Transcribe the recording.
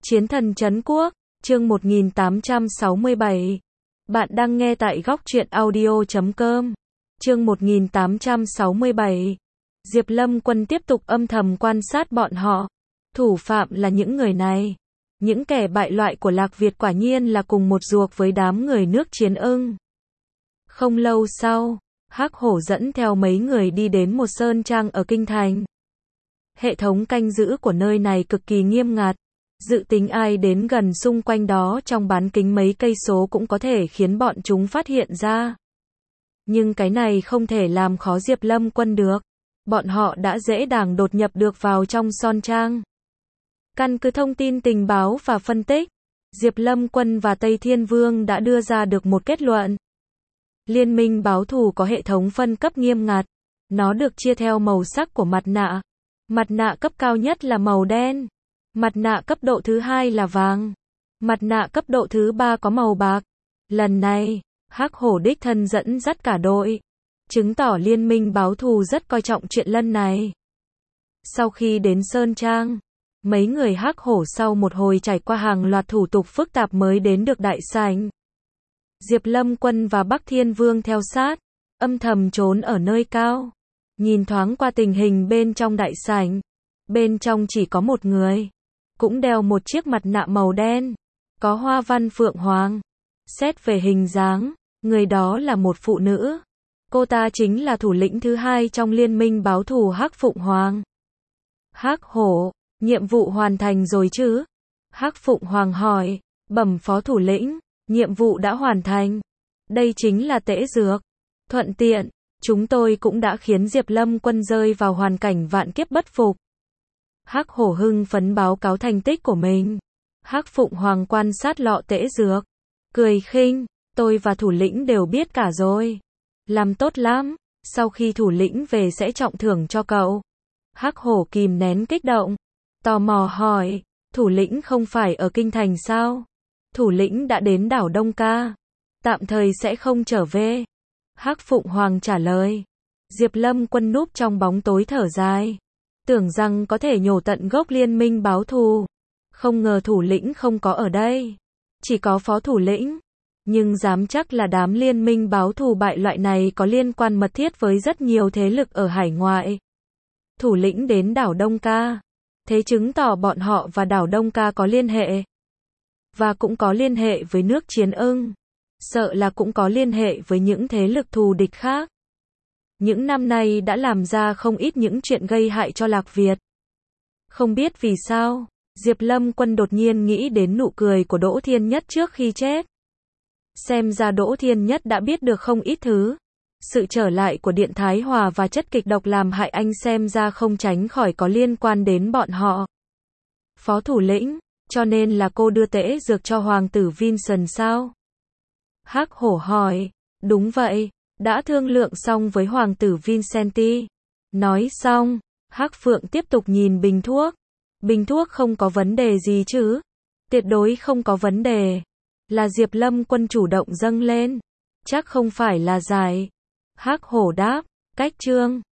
Chiến thần trấn quốc, chương 1867. Bạn đang nghe tại góc truyện audio.com. Chương 1867. Diệp Lâm Quân tiếp tục âm thầm quan sát bọn họ. Thủ phạm là những người này. Những kẻ bại loại của Lạc Việt quả nhiên là cùng một ruột với đám người nước Chiến Ưng. Không lâu sau, Hắc Hổ dẫn theo mấy người đi đến một sơn trang ở kinh thành. Hệ thống canh giữ của nơi này cực kỳ nghiêm ngặt. Dự tính ai đến gần xung quanh đó trong bán kính mấy cây số cũng có thể khiến bọn chúng phát hiện ra. Nhưng cái này không thể làm khó Diệp Lâm Quân được. Bọn họ đã dễ dàng đột nhập được vào trong sơn trang. Căn cứ thông tin tình báo và phân tích, Diệp Lâm Quân và Tây Thiên Vương đã đưa ra được một kết luận. Liên minh báo thù có hệ thống phân cấp nghiêm ngặt. Nó được chia theo màu sắc của mặt nạ. Mặt nạ cấp cao nhất là màu đen. Mặt nạ cấp độ thứ hai là vàng. Mặt nạ cấp độ thứ ba có màu bạc. Lần này, Hắc Hổ đích thân dẫn dắt cả đội. Chứng tỏ liên minh báo thù rất coi trọng chuyện lần này. Sau khi đến Sơn Trang, mấy người Hắc Hổ sau một hồi trải qua hàng loạt thủ tục phức tạp mới đến được đại sảnh. Diệp Lâm Quân và Bắc Thiên Vương theo sát, âm thầm trốn ở nơi cao. Nhìn thoáng qua tình hình bên trong đại sảnh. Bên trong chỉ có một người. Cũng đeo một chiếc mặt nạ màu đen. Có hoa văn phượng hoàng. Xét về hình dáng, người đó là một phụ nữ. Cô ta chính là thủ lĩnh thứ hai trong liên minh báo thù Hắc Phụng Hoàng. Hắc Hổ, nhiệm vụ hoàn thành rồi chứ? Hắc Phụng Hoàng hỏi. Bẩm phó thủ lĩnh, nhiệm vụ đã hoàn thành. Đây chính là tễ dược. Thuận tiện, chúng tôi cũng đã khiến Diệp Lâm Quân rơi vào hoàn cảnh vạn kiếp bất phục. Hắc Hổ hưng phấn báo cáo thành tích của mình. Hắc Phụng Hoàng quan sát lọ tễ dược. Cười khinh, tôi và thủ lĩnh đều biết cả rồi. Làm tốt lắm, sau khi thủ lĩnh về sẽ trọng thưởng cho cậu. Hắc Hổ kìm nén kích động. Tò mò hỏi, thủ lĩnh không phải ở kinh thành sao? Thủ lĩnh đã đến đảo Đông Ca. Tạm thời sẽ không trở về. Hắc Phụng Hoàng trả lời. Diệp Lâm Quân núp trong bóng tối thở dài. Tưởng rằng có thể nhổ tận gốc liên minh báo thù. Không ngờ thủ lĩnh không có ở đây. Chỉ có phó thủ lĩnh. Nhưng dám chắc là đám liên minh báo thù bại loại này có liên quan mật thiết với rất nhiều thế lực ở hải ngoại. Thủ lĩnh đến đảo Đông Ca. Thế chứng tỏ bọn họ và đảo Đông Ca có liên hệ. Và cũng có liên hệ với nước Chiến Ưng. Sợ là cũng có liên hệ với những thế lực thù địch khác. Những năm nay đã làm ra không ít những chuyện gây hại cho Lạc Việt. Không biết vì sao, Diệp Lâm Quân đột nhiên nghĩ đến nụ cười của Đỗ Thiên Nhất trước khi chết. Xem ra Đỗ Thiên Nhất đã biết được không ít thứ. Sự trở lại của Điện Thái Hòa và chất kịch độc làm hại anh xem ra không tránh khỏi có liên quan đến bọn họ. Phó thủ lĩnh, cho nên là cô đưa tễ dược cho Hoàng tử Vincent sao? Hắc Hổ hỏi, đúng vậy. Đã thương lượng xong với Hoàng tử Vincenti. Nói xong, Hắc Phượng tiếp tục nhìn bình thuốc. Bình thuốc không có vấn đề gì chứ? Tuyệt đối không có vấn đề. Là Diệp Lâm Quân chủ động dâng lên. Chắc không phải là giải. Hắc Hổ đáp, cách chương.